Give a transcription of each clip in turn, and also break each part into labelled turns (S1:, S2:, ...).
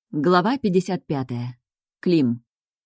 S1: Глава 55. Клим.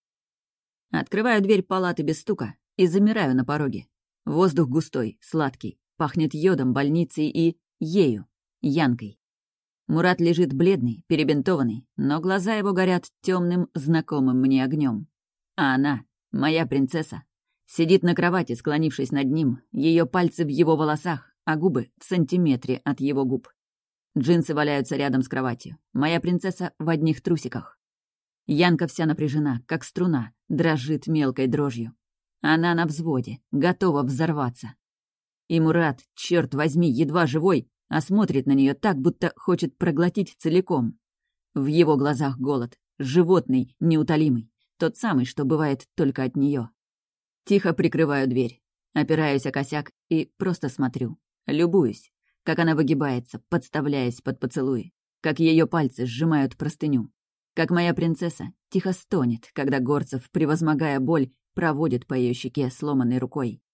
S1: Открываю дверь палаты без стука и замираю на пороге. Воздух густой, сладкий, пахнет йодом, больницей и ею, Янкой. Мурат лежит бледный, перебинтованный, но глаза его горят темным, знакомым мне огнем. А она, моя принцесса, сидит на кровати, склонившись над ним, ее пальцы в его волосах, а губы в сантиметре от его губ. Джинсы валяются рядом с кроватью. Моя принцесса в одних трусиках. Янка вся напряжена, как струна, дрожит мелкой дрожью. Она на взводе, готова взорваться. И Мурат, черт возьми, едва живой, а смотрит на нее так, будто хочет проглотить целиком. В его глазах голод, животный, неутолимый, тот самый, что бывает только от нее. Тихо прикрываю дверь, опираюсь о косяк и просто смотрю, любуюсь. Как она выгибается, подставляясь под поцелуи, как ее пальцы сжимают простыню, как моя принцесса тихо стонет, когда Горцев, превозмогая боль, проводит по ее щеке сломанной рукой.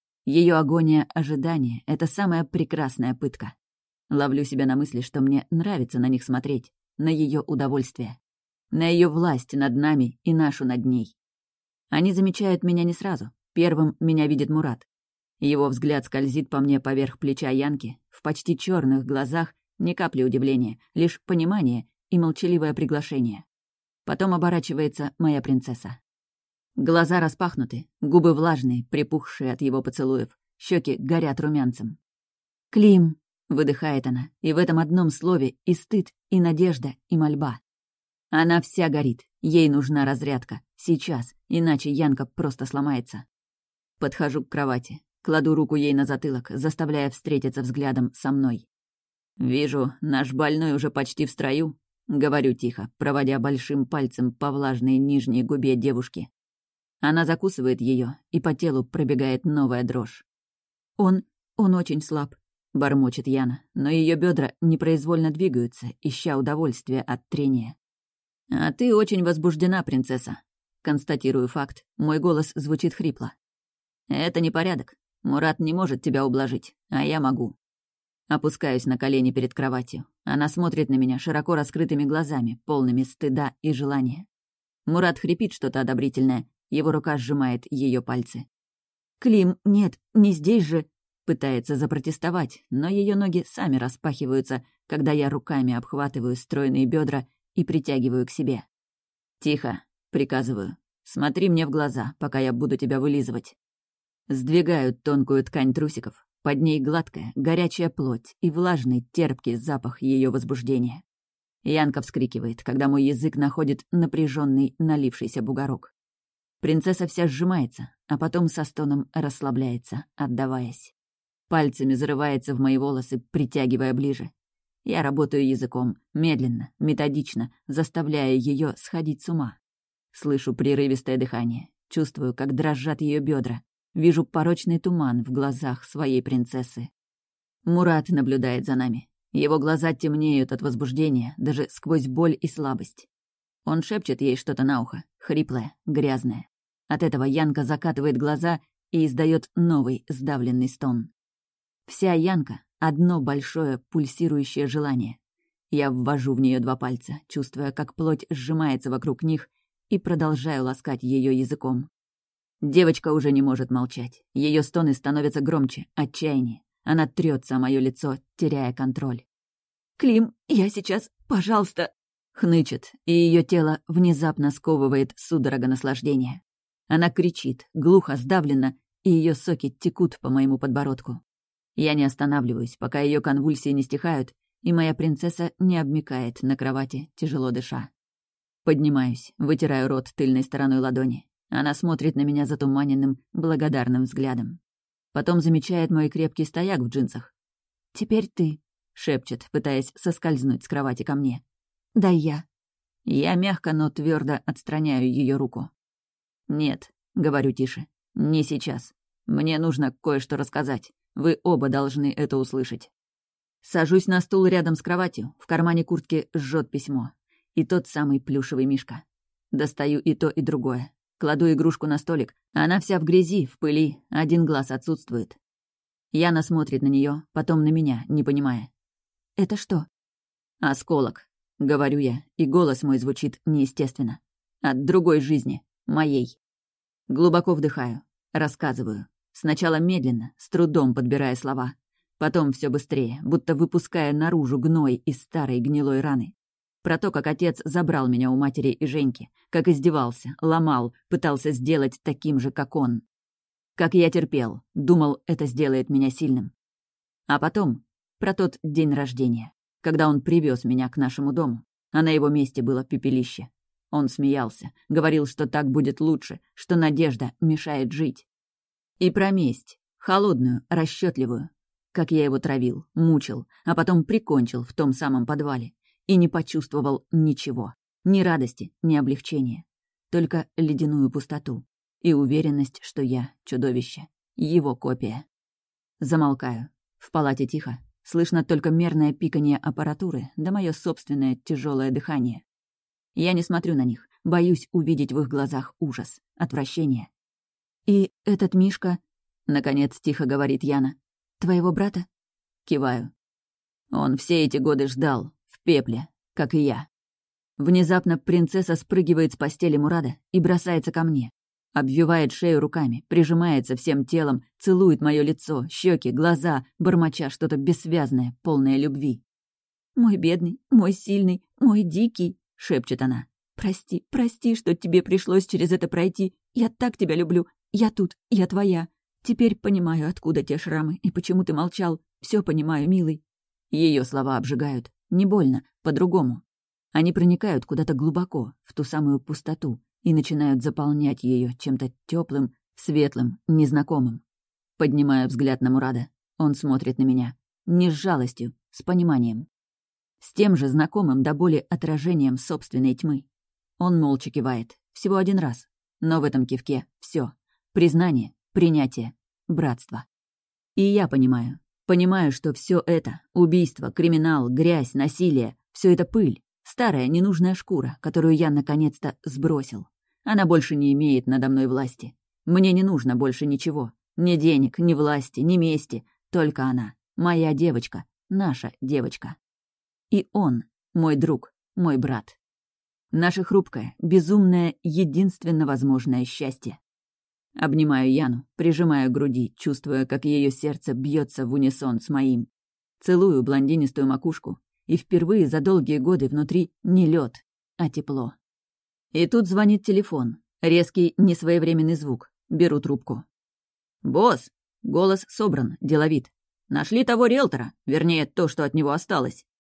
S1: Ее агония ожидания — это самая прекрасная пытка. Ловлю себя на мысли, что мне нравится на них смотреть, на ее удовольствие, на ее власть над нами и нашу над ней. Они замечают меня не сразу. Первым меня видит Мурат. Его взгляд скользит по мне поверх плеча Янки, в почти черных глазах ни капли удивления, лишь понимание и молчаливое приглашение. Потом оборачивается моя принцесса. Глаза распахнуты, губы влажные, припухшие от его поцелуев, щеки горят румянцем. «Клим!» — выдыхает она, и в этом одном слове и стыд, и надежда, и мольба. Она вся горит, ей нужна разрядка, сейчас, иначе Янка просто сломается. Подхожу к кровати. Кладу руку ей на затылок, заставляя встретиться взглядом со мной. «Вижу, наш больной уже почти в строю», — говорю тихо, проводя большим пальцем по влажной нижней губе девушки. Она закусывает ее, и по телу пробегает новая дрожь. Он очень слаб», — бормочет Яна, но ее бедра непроизвольно двигаются, ища удовольствия от трения. «А ты очень возбуждена, принцесса», — констатирую факт, мой голос звучит хрипло. «Это непорядок. Мурат не может тебя ублажить, а я могу». Опускаюсь на колени перед кроватью. Она смотрит на меня широко раскрытыми глазами, полными стыда и желания. Мурат хрипит что-то одобрительное, его рука сжимает ее пальцы. «Клим, нет, не здесь же!» Пытается запротестовать, но ее ноги сами распахиваются, когда я руками обхватываю стройные бедра и притягиваю к себе. «Тихо», — приказываю. «Смотри мне в глаза, пока я буду тебя вылизывать». Сдвигаю тонкую ткань трусиков. Под ней гладкая, горячая плоть и влажный, терпкий запах ее возбуждения. Янка вскрикивает, когда мой язык находит напряженный, налившийся бугорок. Принцесса вся сжимается, а потом со стоном расслабляется, отдаваясь. Пальцами зарывается в мои волосы, притягивая ближе. Я работаю языком, медленно, методично, заставляя ее сходить с ума. Слышу прерывистое дыхание, чувствую, как дрожат ее бедра. Вижу порочный туман в глазах своей принцессы. Мурат наблюдает за нами. Его глаза темнеют от возбуждения, даже сквозь боль и слабость. Он шепчет ей что-то на ухо, хриплое, грязное. От этого Янка закатывает глаза и издает новый сдавленный стон. Вся Янка — одно большое пульсирующее желание. Я ввожу в нее два пальца, чувствуя, как плоть сжимается вокруг них, и продолжаю ласкать ее языком. Девочка уже не может молчать. Ее стоны становятся громче, отчаяннее. Она трется о мое лицо, теряя контроль. «Клим, я сейчас, пожалуйста!» Хнычет, и ее тело внезапно сковывает судорога наслаждения. Она кричит, глухо, сдавленно, и ее соки текут по моему подбородку. Я не останавливаюсь, пока ее конвульсии не стихают, и моя принцесса не обмякает на кровати, тяжело дыша. Поднимаюсь, вытираю рот тыльной стороной ладони. Она смотрит на меня затуманенным, благодарным взглядом. Потом замечает мой крепкий стояк в джинсах. «Теперь ты», — шепчет, пытаясь соскользнуть с кровати ко мне. «Дай я». Я мягко, но твердо отстраняю ее руку. «Нет», — говорю тише, — «не сейчас. Мне нужно кое-что рассказать. Вы оба должны это услышать». Сажусь на стул рядом с кроватью, в кармане куртки жжет письмо. И тот самый плюшевый мишка. Достаю и то, и другое. Кладу игрушку на столик, она вся в грязи, в пыли, один глаз отсутствует. Яна смотрит на нее, потом на меня, не понимая. «Это что?» «Осколок». — говорю я, и голос мой звучит неестественно. От другой жизни, моей. Глубоко вдыхаю, рассказываю. Сначала медленно, с трудом подбирая слова. Потом все быстрее, будто выпуская наружу гной из старой гнилой раны. Про то, как отец забрал меня у матери и Женьки, как издевался, ломал, пытался сделать таким же, как он. Как я терпел, думал, это сделает меня сильным. А потом про тот день рождения, когда он привез меня к нашему дому, а на его месте было пепелище. Он смеялся, говорил, что так будет лучше, что надежда мешает жить. И про месть, холодную, расчетливую, как я его травил, мучил, а потом прикончил в том самом подвале. И не почувствовал ничего. Ни радости, ни облегчения. Только ледяную пустоту. И уверенность, что я чудовище. Его копия. Замолкаю. В палате тихо. Слышно только мерное пиканье аппаратуры, да мое собственное тяжелое дыхание. Я не смотрю на них. Боюсь увидеть в их глазах ужас, отвращение. «И этот Мишка...» — наконец тихо говорит Яна. «Твоего брата?» Киваю. Он все эти годы ждал. В пепле, как и я. Внезапно принцесса спрыгивает с постели Мурада и бросается ко мне. Обвивает шею руками, прижимается всем телом, целует мое лицо, щеки, глаза, бормоча что-то бессвязное, полное любви. «Мой бедный, мой сильный, мой дикий», — шепчет она. «Прости, прости, что тебе пришлось через это пройти. Я так тебя люблю. Я тут, я твоя. Теперь понимаю, откуда те шрамы и почему ты молчал. Все понимаю, милый». Ее слова обжигают. Не больно, по-другому. Они проникают куда-то глубоко, в ту самую пустоту, и начинают заполнять ее чем-то теплым, светлым, незнакомым. Поднимаю взгляд на Мурада. Он смотрит на меня. Не с жалостью, с пониманием. С тем же знакомым до боли отражением собственной тьмы. Он молча кивает. Всего один раз. Но в этом кивке все: признание, принятие, братство. И я понимаю. Понимаю, что все это — убийство, криминал, грязь, насилие — все это пыль, старая ненужная шкура, которую я наконец-то сбросил. Она больше не имеет надо мной власти. Мне не нужно больше ничего. Ни денег, ни власти, ни мести. Только она. Моя девочка. Наша девочка. И он — мой друг, мой брат. Наше хрупкое, безумное, единственно возможное счастье. Обнимаю Яну, прижимаю к груди, чувствуя, как ее сердце бьется в унисон с моим. Целую блондинистую макушку, и впервые за долгие годы внутри не лед, а тепло. И тут звонит телефон. Резкий, несвоевременный звук. Беру трубку. «Босс!» — голос собран, деловит. «Нашли того риэлтора, вернее, то, что от него осталось».